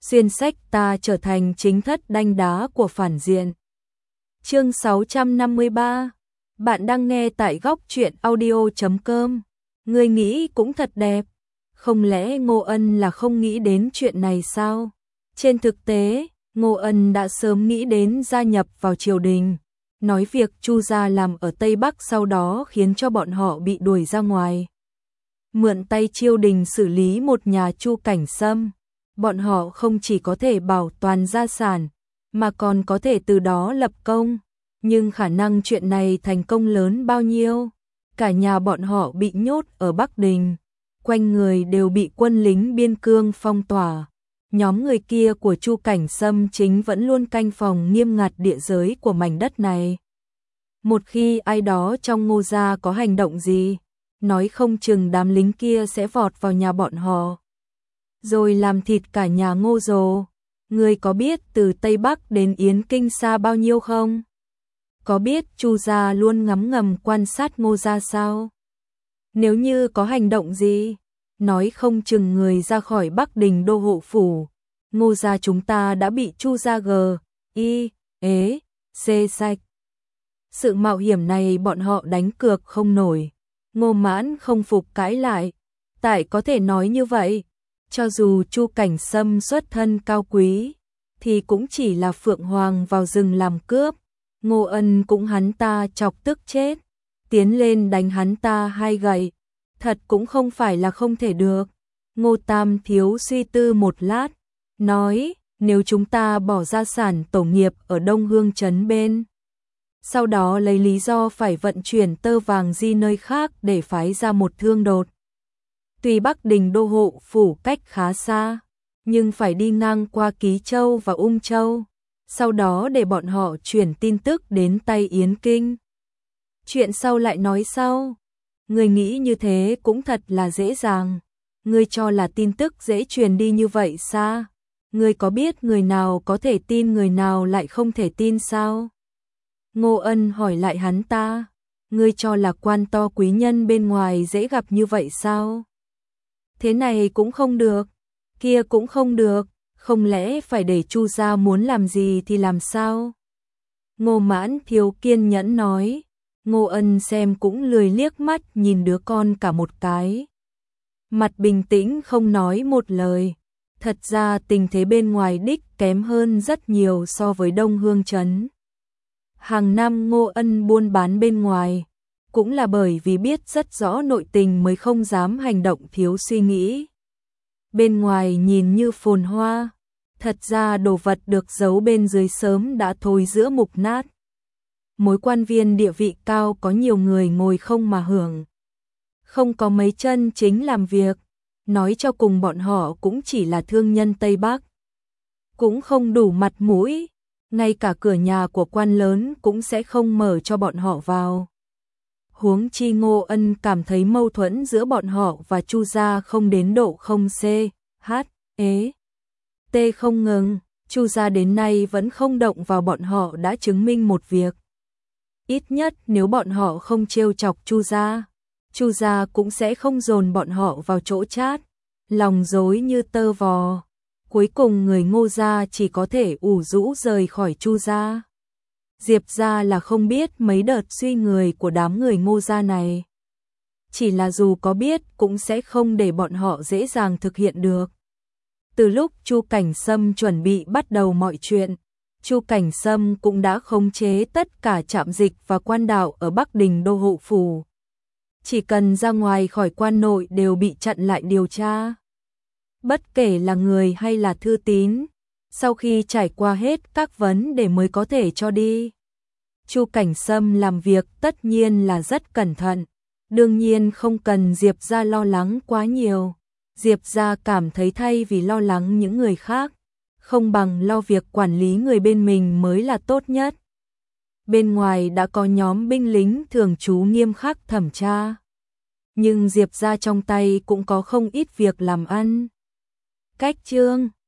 xuyên sách ta trở thành chính thất đanh đá của phản diện. Chương 653. Bạn đang nghe tại góc truyện audio.com. Ngươi nghĩ cũng thật đẹp. Không lẽ Ngô Ân là không nghĩ đến chuyện này sao? Trên thực tế, Ngô Ân đã sớm nghĩ đến gia nhập vào triều đình, nói việc Chu gia làm ở Tây Bắc sau đó khiến cho bọn họ bị đuổi ra ngoài. Mượn tay triều đình xử lý một nhà Chu Cảnh Sâm, bọn họ không chỉ có thể bảo toàn gia sản, mà còn có thể từ đó lập công. Nhưng khả năng chuyện này thành công lớn bao nhiêu? Cả nhà bọn họ bị nhốt ở Bắc Đình, quanh người đều bị quân lính biên cương phong tỏa. Nhóm người kia của Chu Cảnh Sâm chính vẫn luôn canh phòng nghiêm ngặt địa giới của mảnh đất này. Một khi ai đó trong Ngô gia có hành động gì, nói không chừng đám lính kia sẽ vọt vào nhà bọn họ, rồi làm thịt cả nhà Ngô Dồ. Ngươi có biết từ Tây Bắc đến Yến Kinh xa bao nhiêu không? Có biết Chu gia luôn ngắm ngầm quan sát Ngô gia sao? Nếu như có hành động gì, nói không chừng người ra khỏi Bắc Đình đô hộ phủ, Ngô gia chúng ta đã bị Chu gia xê sạch. Sự mạo hiểm này bọn họ đánh cược không nổi. Ngô Mãn không phục cãi lại. Tại có thể nói như vậy, cho dù Chu Cảnh Sâm xuất thân cao quý, thì cũng chỉ là phượng hoàng vào rừng làm cướp. Ngô Ân cũng hắn ta chọc tức chết, tiến lên đánh hắn ta 2 gậy, thật cũng không phải là không thể được. Ngô Tam Thiếu suy tư một lát, nói, nếu chúng ta bỏ gia sản tổ nghiệp ở Đông Hương trấn bên, sau đó lấy lý do phải vận chuyển tơ vàng di nơi khác để phái ra một thương đột. Tuy Bắc Đình đô hộ phủ cách khá xa, nhưng phải đi ngang qua Ký Châu và Ung Châu, sau đó để bọn họ chuyển tin tức đến tay Yến Kinh. Chuyện sau lại nói sau. Người nghĩ như thế cũng thật là dễ dàng. Ngươi cho là tin tức dễ truyền đi như vậy sao? Ngươi có biết người nào có thể tin người nào lại không thể tin sao? Ngô Ân hỏi lại hắn ta. Ngươi cho là quan to quý nhân bên ngoài dễ gặp như vậy sao? Thế này cũng không được, kia cũng không được, không lẽ phải để Chu gia muốn làm gì thì làm sao? Ngô Mãn thiếu kiên nhẫn nói. Ngô Ân xem cũng lười liếc mắt nhìn đứa con cả một cái. Mặt bình tĩnh không nói một lời. Thật ra tình thế bên ngoài đích kém hơn rất nhiều so với Đông Hương trấn. Hàng năm Ngô Ân buôn bán bên ngoài, cũng là bởi vì biết rất rõ nội tình mới không dám hành động thiếu suy nghĩ. Bên ngoài nhìn như phồn hoa, thật ra đồ vật được giấu bên dưới sớm đã thối rữa mục nát. Mối quan viên địa vị cao có nhiều người ngồi không mà hưởng, không có mấy chân chính làm việc, nói cho cùng bọn họ cũng chỉ là thương nhân Tây Bắc, cũng không đủ mặt mũi, ngay cả cửa nhà của quan lớn cũng sẽ không mở cho bọn họ vào. Huống chi Ngô Ân cảm thấy mâu thuẫn giữa bọn họ và Chu gia không đến độ không không ngừng. Chu gia đến nay vẫn không động vào bọn họ đã chứng minh một việc. Ít nhất nếu bọn họ không trêu chọc Chu gia cũng sẽ không dồn bọn họ vào chỗ chát, lòng dối như tơ vò. Cuối cùng người Ngô gia chỉ có thể ủ rũ rời khỏi Chu gia. Diệp gia là không biết mấy đợt suy người của đám người Ngô gia này. Chỉ là dù có biết cũng sẽ không để bọn họ dễ dàng thực hiện được. Từ lúc Chu Cảnh Sâm chuẩn bị bắt đầu mọi chuyện, Chu Cảnh Sâm cũng đã khống chế tất cả trạm dịch và quan đạo ở Bắc Đình đô hộ phủ. Chỉ cần ra ngoài khỏi quan nội đều bị chặn lại điều tra. Bất kể là người hay là thư tín, sau khi trải qua hết các vấn đề mới có thể cho đi. Chu Cảnh Sâm làm việc tất nhiên là rất cẩn thận, đương nhiên không cần Diệp gia lo lắng quá nhiều. Diệp gia cảm thấy thay vì lo lắng những người khác, không bằng lo việc quản lý người bên mình mới là tốt nhất. Bên ngoài đã có nhóm binh lính thường trú nghiêm khắc thẩm tra, nhưng Diệp gia trong tay cũng có không ít việc làm ăn. Cách chương